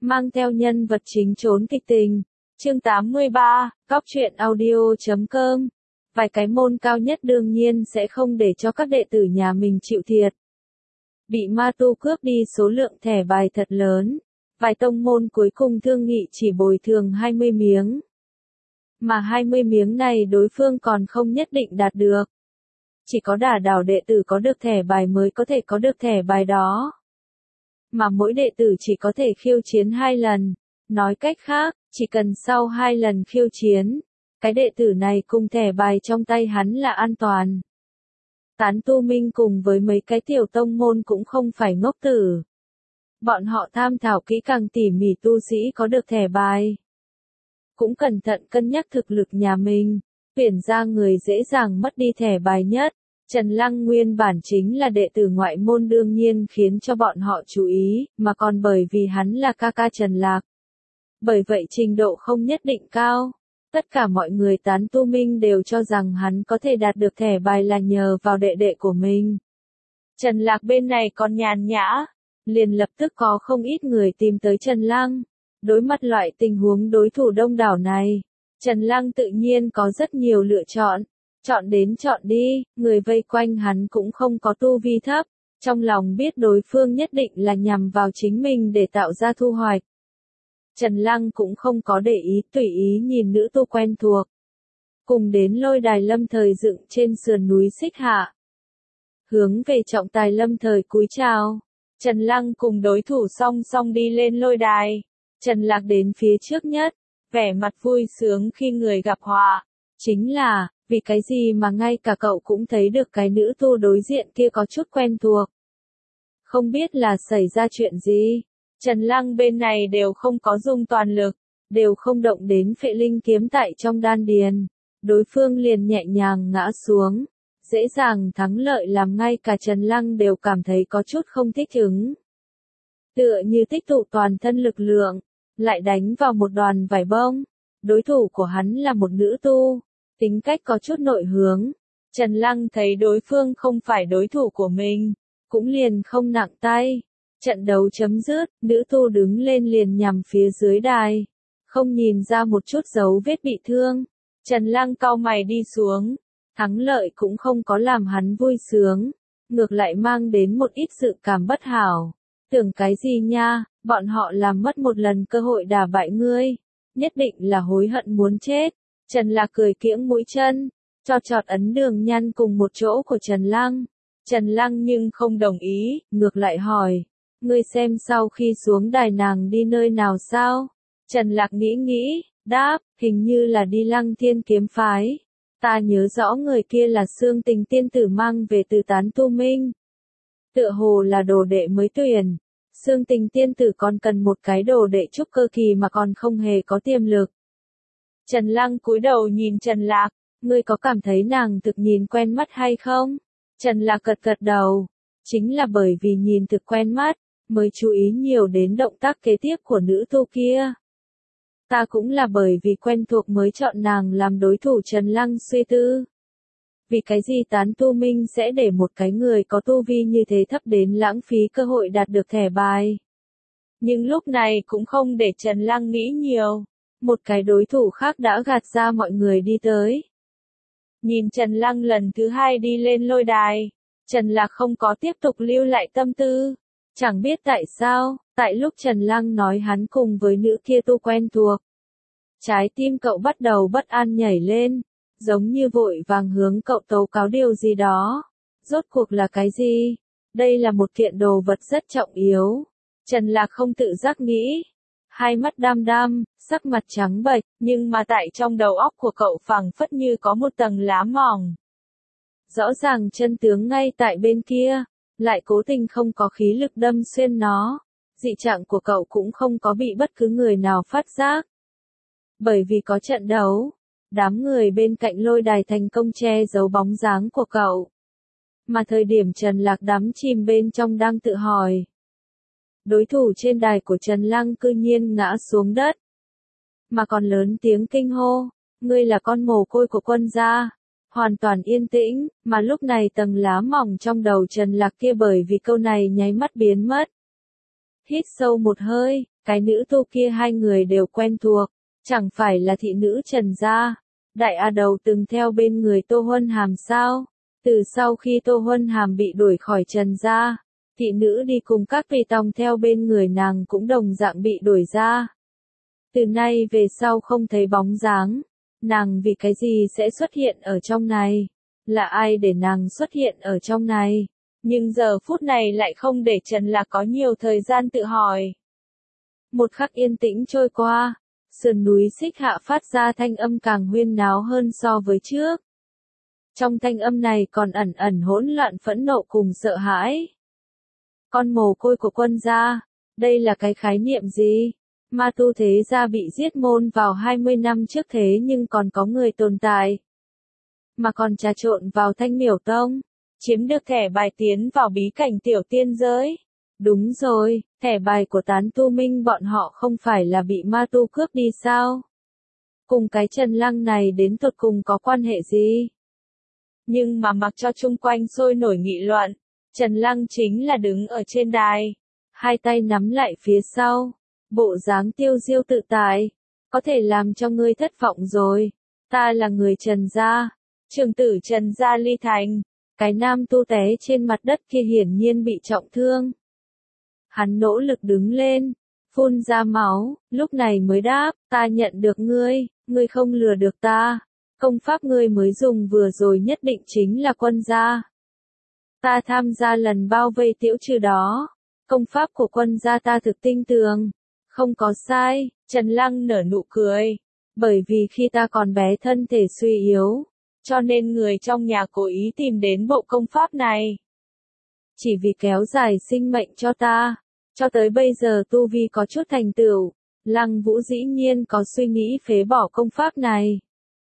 mang theo nhân vật chính trốn kịch tình. Chương 83, Cóc truyện audio.com. Vài cái môn cao nhất đương nhiên sẽ không để cho các đệ tử nhà mình chịu thiệt. Bị ma tu cướp đi số lượng thẻ bài thật lớn. Vài tông môn cuối cùng thương nghị chỉ bồi thường 20 miếng. Mà 20 miếng này đối phương còn không nhất định đạt được. Chỉ có đả đảo đệ tử có được thẻ bài mới có thể có được thẻ bài đó. Mà mỗi đệ tử chỉ có thể khiêu chiến 2 lần. Nói cách khác, chỉ cần sau 2 lần khiêu chiến, cái đệ tử này cùng thẻ bài trong tay hắn là an toàn. Tán tu minh cùng với mấy cái tiểu tông môn cũng không phải ngốc tử. Bọn họ tham thảo kỹ càng tỉ mỉ tu sĩ có được thẻ bài. Cũng cẩn thận cân nhắc thực lực nhà mình, tuyển ra người dễ dàng mất đi thẻ bài nhất. Trần Lăng nguyên bản chính là đệ tử ngoại môn đương nhiên khiến cho bọn họ chú ý, mà còn bởi vì hắn là ca ca Trần Lạc. Bởi vậy trình độ không nhất định cao. Tất cả mọi người tán tu minh đều cho rằng hắn có thể đạt được thẻ bài là nhờ vào đệ đệ của mình. Trần Lạc bên này còn nhàn nhã, liền lập tức có không ít người tìm tới Trần Lăng. Đối mặt loại tình huống đối thủ đông đảo này, Trần Lăng tự nhiên có rất nhiều lựa chọn. Chọn đến chọn đi, người vây quanh hắn cũng không có tu vi thấp, trong lòng biết đối phương nhất định là nhằm vào chính mình để tạo ra thu hoạch. Trần Lăng cũng không có để ý, tùy ý nhìn nữ tu quen thuộc. Cùng đến lôi đài lâm thời dựng trên sườn núi Xích Hạ. Hướng về trọng tài lâm thời cúi chào. Trần Lăng cùng đối thủ song song đi lên lôi đài. Trần Lạc đến phía trước nhất, vẻ mặt vui sướng khi người gặp họa. Chính là, vì cái gì mà ngay cả cậu cũng thấy được cái nữ tu đối diện kia có chút quen thuộc. Không biết là xảy ra chuyện gì. Trần Lăng bên này đều không có dùng toàn lực, đều không động đến phệ linh kiếm tại trong đan điền. Đối phương liền nhẹ nhàng ngã xuống, dễ dàng thắng lợi làm ngay cả Trần Lăng đều cảm thấy có chút không thích ứng. Tựa như tích tụ toàn thân lực lượng, lại đánh vào một đoàn vải bông. Đối thủ của hắn là một nữ tu, tính cách có chút nội hướng. Trần Lăng thấy đối phương không phải đối thủ của mình, cũng liền không nặng tay. Trận đấu chấm dứt, nữ tu đứng lên liền nhằm phía dưới đài, không nhìn ra một chút dấu vết bị thương. Trần Lăng cau mày đi xuống, thắng lợi cũng không có làm hắn vui sướng, ngược lại mang đến một ít sự cảm bất hảo. Tưởng cái gì nha, bọn họ làm mất một lần cơ hội đả bại ngươi, nhất định là hối hận muốn chết. Trần Lạc cười kiễng mũi chân, cho chọt ấn đường nhăn cùng một chỗ của Trần Lăng. Trần Lăng nhưng không đồng ý, ngược lại hỏi. Ngươi xem sau khi xuống đài nàng đi nơi nào sao? Trần Lạc nghĩ, đáp, hình như là đi Lăng Thiên kiếm phái. Ta nhớ rõ người kia là Xương Tình tiên tử mang về từ tán tu minh. Tựa hồ là đồ đệ mới tuyển. Xương Tình tiên tử còn cần một cái đồ đệ trúc cơ kỳ mà còn không hề có tiềm lực. Trần Lăng cúi đầu nhìn Trần Lạc, ngươi có cảm thấy nàng thực nhìn quen mắt hay không? Trần Lạc gật đầu, chính là bởi vì nhìn thực quen mắt, mới chú ý nhiều đến động tác kế tiếp của nữ tu kia. Ta cũng là bởi vì quen thuộc mới chọn nàng làm đối thủ. Trần Lăng suy tư. Vì cái gì tán tu minh sẽ để một cái người có tu vi như thế thấp đến lãng phí cơ hội đạt được thẻ bài. Nhưng lúc này cũng không để Trần Lăng nghĩ nhiều. Một cái đối thủ khác đã gạt ra mọi người đi tới. Nhìn Trần Lăng lần thứ 2 đi lên lôi đài, Trần Lạc không có tiếp tục lưu lại tâm tư. Chẳng biết tại sao, tại lúc Trần Lăng nói hắn cùng với nữ kia tu quen thuộc. Trái tim cậu bắt đầu bất an nhảy lên, giống như vội vàng hướng cậu tố cáo điều gì đó. Rốt cuộc là cái gì? Đây là một kiện đồ vật rất trọng yếu. Trần Lạc không tự giác nghĩ. Hai mắt đăm đăm, sắc mặt trắng bệch, nhưng mà tại trong đầu óc của cậu phảng phất như có một tầng lá mỏng. Rõ ràng chân tướng ngay tại bên kia, lại cố tình không có khí lực đâm xuyên nó. Dị trạng của cậu cũng không có bị bất cứ người nào phát giác. Bởi vì có trận đấu, đám người bên cạnh lôi đài thành công che giấu bóng dáng của cậu. Mà thời điểm Trần Lạc đắm chìm bên trong đang tự hỏi. Đối thủ trên đài của Trần Lăng cư nhiên ngã xuống đất. Mà còn lớn tiếng kinh hô, ngươi là con mồ côi của quân gia. Hoàn toàn yên tĩnh, mà lúc này tầng lá mỏng trong đầu Trần Lạc kia bởi vì câu này nháy mắt biến mất. Hít sâu một hơi, Cái nữ tu kia hai người đều quen thuộc, chẳng phải là thị nữ Trần gia. Đại A Đầu từng theo bên người Tô Huân Hàm sao? Từ sau khi Tô Huân Hàm bị đuổi khỏi Trần gia, thị nữ đi cùng các tùy tòng theo bên người nàng cũng đồng dạng bị đuổi ra. Từ nay về sau không thấy bóng dáng, nàng vì cái gì sẽ xuất hiện ở trong này? Là ai để nàng xuất hiện ở trong này? Nhưng giờ phút này lại không để Trần Lạc có nhiều thời gian tự hỏi. Một khắc yên tĩnh trôi qua, sườn núi Xích Hạ phát ra thanh âm càng huyên náo hơn so với trước. Trong thanh âm này còn ẩn ẩn hỗn loạn phẫn nộ cùng sợ hãi. Con mồ côi của Quân gia, đây là cái khái niệm gì? Ma tu thế gia bị giết môn vào 20 năm trước thế nhưng còn có người tồn tại. Mà còn trà trộn vào Thanh Miểu Tông, chiếm được thẻ bài tiến vào bí cảnh tiểu tiên giới. Đúng rồi, thẻ bài của tán tu minh bọn họ không phải là bị ma tu cướp đi sao? Cùng cái Trần Lăng này đến tột cùng có quan hệ gì? Nhưng mà mặc cho chung quanh sôi nổi nghị luận, Trần Lăng chính là đứng ở trên đài, hai tay nắm lại phía sau, bộ dáng tiêu diêu tự tại, có thể làm cho ngươi thất vọng rồi. Ta là người Trần gia, trưởng tử Trần gia Ly Thành. Cái nam tu té trên mặt đất kia hiển nhiên bị trọng thương. Hắn nỗ lực đứng lên, phun ra máu, lúc này mới đáp, ta nhận được ngươi, ngươi không lừa được ta. Công pháp ngươi mới dùng vừa rồi nhất định chính là Quân gia. Ta tham gia lần bao vây Tiễu Trừ đó, công pháp của Quân gia ta thực tinh tường, không có sai. Trần Lăng nở nụ cười, bởi vì khi ta còn bé thân thể suy yếu, cho nên người trong nhà cố ý tìm đến bộ công pháp này. Chỉ vì kéo dài sinh mệnh cho ta, cho tới bây giờ tu vi có chút thành tựu, Lăng Vũ dĩ nhiên có suy nghĩ phế bỏ công pháp này.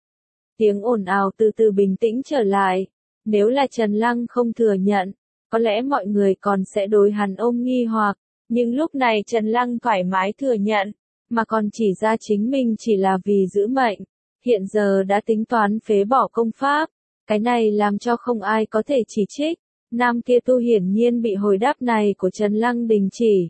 Tiếng ồn ào từ từ bình tĩnh trở lại, nếu là Trần Lăng không thừa nhận, có lẽ mọi người còn sẽ đối hắn ôm nghi hoặc, nhưng lúc này Trần Lăng thoải mái thừa nhận, mà còn chỉ ra chính mình chỉ là vì giữ mệnh. Hiện giờ đã tính toán phế bỏ công pháp, cái này làm cho không ai có thể chỉ trích. Nam kia tu hiển nhiên bị hồi đáp này của Trần Lăng đình chỉ.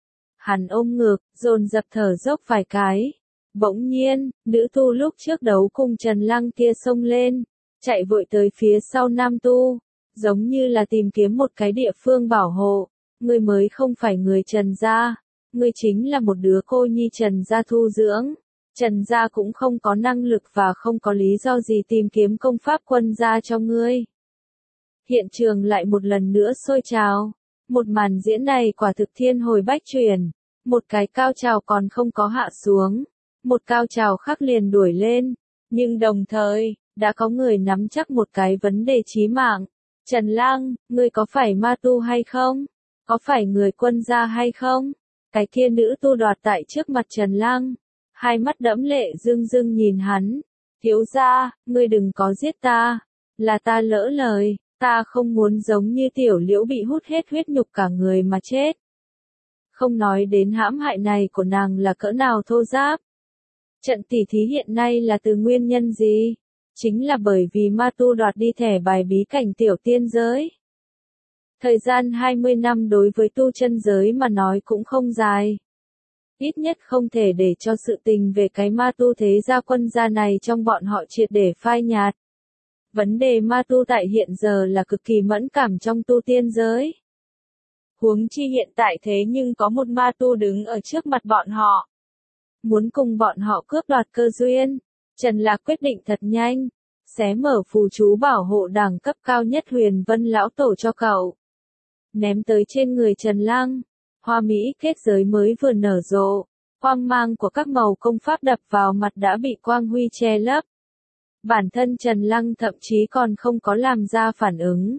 Hắn ôm ngực, dồn dập thở dốc vài cái. Bỗng nhiên, nữ tu lúc trước đấu cùng Trần Lăng kia xông lên, chạy vội tới phía sau nam tu, giống như là tìm kiếm một cái địa phương bảo hộ. Ngươi mới không phải người Trần gia, ngươi chính là một đứa cô nhi Trần gia thu dưỡng. Trần gia cũng không có năng lực và không có lý do gì tìm kiếm công pháp Quân gia cho ngươi. Hiện trường lại một lần nữa sôi trào. Một màn diễn này quả thực thiên hồi bách chuyển. Một cái cao trào còn không có hạ xuống. Một cao trào khác liền đuổi lên. Nhưng đồng thời, đã có người nắm chắc một cái vấn đề chí mạng. Trần Lăng, ngươi có phải ma tu hay không? Có phải người Quân gia hay không? Cái kia nữ tu đoạt tại trước mặt Trần Lăng. Hai mắt đẫm lệ rưng rưng nhìn hắn. Thiếu gia, ngươi đừng có giết ta. Là ta lỡ lời, ta không muốn giống như Tiểu Liễu bị hút hết huyết nhục cả người mà chết. Không nói đến hãm hại này của nàng là cỡ nào thô giáp. Trận tỉ thí hiện nay là từ nguyên nhân gì? Chính là bởi vì ma tu đoạt đi thẻ bài bí cảnh tiểu tiên giới. Thời gian 20 năm đối với tu chân giới mà nói cũng không dài. Ít nhất không thể để cho sự tình về cái ma tu thế gia Quân gia này trong bọn họ triệt để phai nhạt. Vấn đề ma tu tại hiện giờ là cực kỳ mẫn cảm trong tu tiên giới. Huống chi hiện tại thế nhưng có một ma tu đứng ở trước mặt bọn họ. Muốn cùng bọn họ cướp đoạt cơ duyên. Trần Lạc quyết định thật nhanh. Xé mở phù chú bảo hộ đẳng cấp cao nhất Huyền Vân lão tổ cho cậu. Ném tới trên người Trần Lăng. Hoa mỹ kết giới mới vừa nở rộ, quang mang của các màu công pháp đập vào mặt đã bị quang huy che lấp. Bản thân Trần Lăng thậm chí còn không có làm ra phản ứng.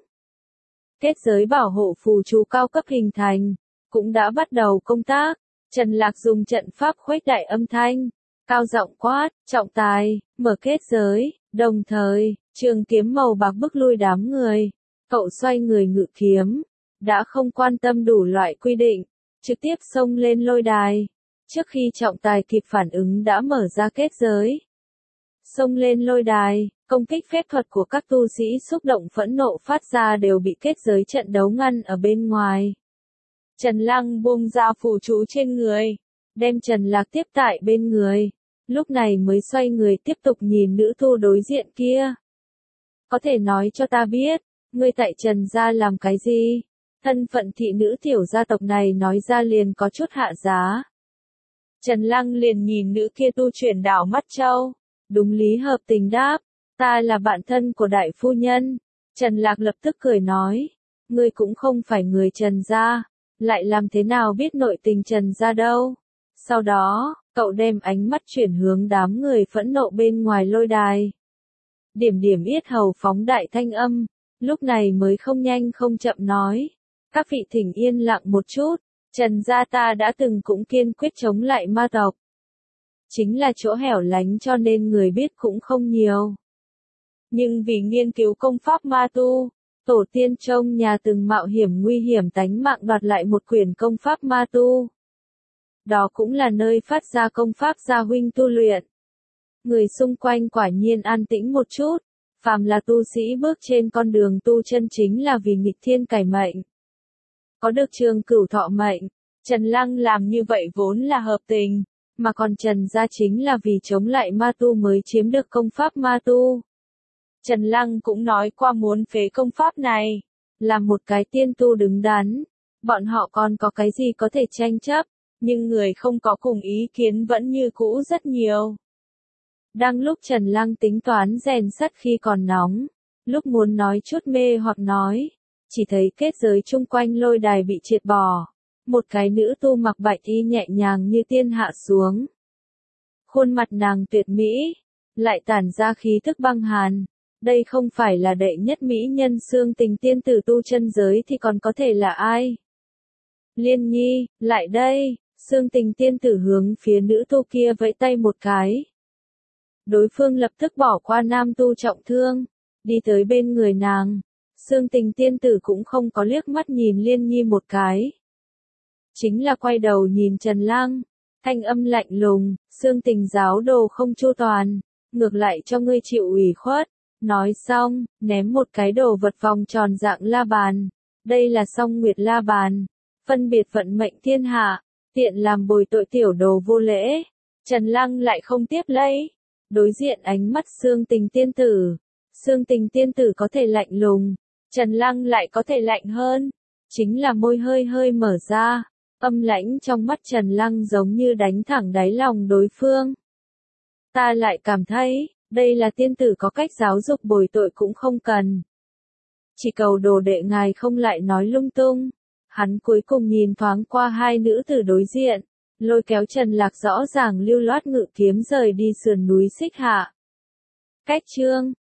Kết giới bảo hộ phù chú cao cấp hình thành, cũng đã bắt đầu công tác. Trần Lạc dùng trận pháp khuếch đại âm thanh, cao giọng quát, trọng tài, mở kết giới, đồng thời, trường kiếm màu bạc bức lui đám người. Cậu xoay người ngự kiếm, đã không quan tâm đủ loại quy định. Trực tiếp xông lên lôi đài. Trước khi trọng tài kịp phản ứng đã mở ra kết giới. Xông lên lôi đài, công kích phép thuật của các tu sĩ xúc động phẫn nộ phát ra đều bị kết giới trận đấu ngăn ở bên ngoài. Trần Lăng buông ra phù chú trên người. đem Trần Lạc tiếp tại bên người, lúc này mới xoay người tiếp tục nhìn nữ tu đối diện kia. Có thể nói cho ta biết, ngươi tại Trần gia làm cái gì? Thân phận thị nữ tiểu gia tộc này nói ra liền có chút hạ giá. Trần Lăng liền nhìn nữ kia tu chuyển đảo mắt châu, đúng lý hợp tình đáp, ta là bạn thân của đại phu nhân. Trần Lạc lập tức cười nói, ngươi cũng không phải người Trần gia, lại làm thế nào biết nội tình Trần gia đâu. Sau đó, cậu đem ánh mắt chuyển hướng đám người phẫn nộ bên ngoài lôi đài. Điểm điểm yết hầu phóng đại thanh âm, lúc này mới không nhanh không chậm nói, các vị thỉnh yên lặng một chút, Trần gia ta đã từng cũng kiên quyết chống lại ma tộc. Chính là chỗ hẻo lánh cho nên người biết cũng không nhiều. Nhưng vì nghiên cứu công pháp ma tu, tổ tiên trong nhà từng mạo hiểm nguy hiểm tánh mạng đoạt lại một quyển công pháp ma tu. Đó cũng là nơi phát ra công pháp gia huynh tu luyện. Người xung quanh quả nhiên an tĩnh một chút, phàm là tu sĩ bước trên con đường tu chân chính là vì nghịch thiên cải mệnh. Có được trường cửu thọ mệnh, Trần Lăng làm như vậy vốn là hợp tình, mà còn Trần gia chính là vì chống lại ma tu mới chiếm được công pháp ma tu. Trần Lăng cũng nói qua muốn phế công pháp này, là một cái tiên tu đứng đắn, bọn họ còn có cái gì có thể tranh chấp, nhưng người không có cùng ý kiến vẫn như cũ rất nhiều. Đang lúc Trần Lăng tính toán rèn sắt khi còn nóng, lúc muốn nói chút mê hoặc nói, chỉ thấy kết giới chung quanh lôi đài bị triệt bỏ, một cái nữ tu mặc bạch y nhẹ nhàng như tiên hạ xuống. Khuôn mặt nàng tuyệt mỹ, lại tản ra khí thức băng hàn, đây không phải là đệ nhất mỹ nhân xương tình tiên tử tu chân giới thì còn có thể là ai? Liên Nhi, lại đây, xương tình tiên tử hướng phía nữ tu kia vẫy tay một cái. Đối phương lập tức bỏ qua nam tu trọng thương, đi tới bên người nàng. Xương tình tiên tử cũng không có liếc mắt nhìn Liên Nhi một cái. Chính là quay đầu nhìn Trần Lăng, thanh âm lạnh lùng, xương tình giáo đồ không chu toàn, ngược lại cho ngươi chịu ủy khuất. Nói xong, ném một cái đồ vật vòng tròn dạng la bàn. Đây là song nguyệt la bàn, phân biệt vận mệnh thiên hạ, tiện làm bồi tội tiểu đồ vô lễ. Trần Lăng lại không tiếp lấy. Đối diện ánh mắt xương tình tiên tử. Xương tình tiên tử có thể lạnh lùng, Trần Lăng lại có thể lạnh hơn. Chính là môi hơi hơi mở ra, âm lãnh trong mắt Trần Lăng giống như đánh thẳng đáy lòng đối phương. Ta lại cảm thấy, đây là tiên tử có cách giáo dục bồi tội cũng không cần. Chỉ cầu đồ đệ ngài không lại nói lung tung. Hắn cuối cùng nhìn thoáng qua hai nữ tử đối diện, lôi kéo Trần Lạc rõ ràng lưu loát ngự kiếm rời đi sườn núi Xích Hạ. Cách chương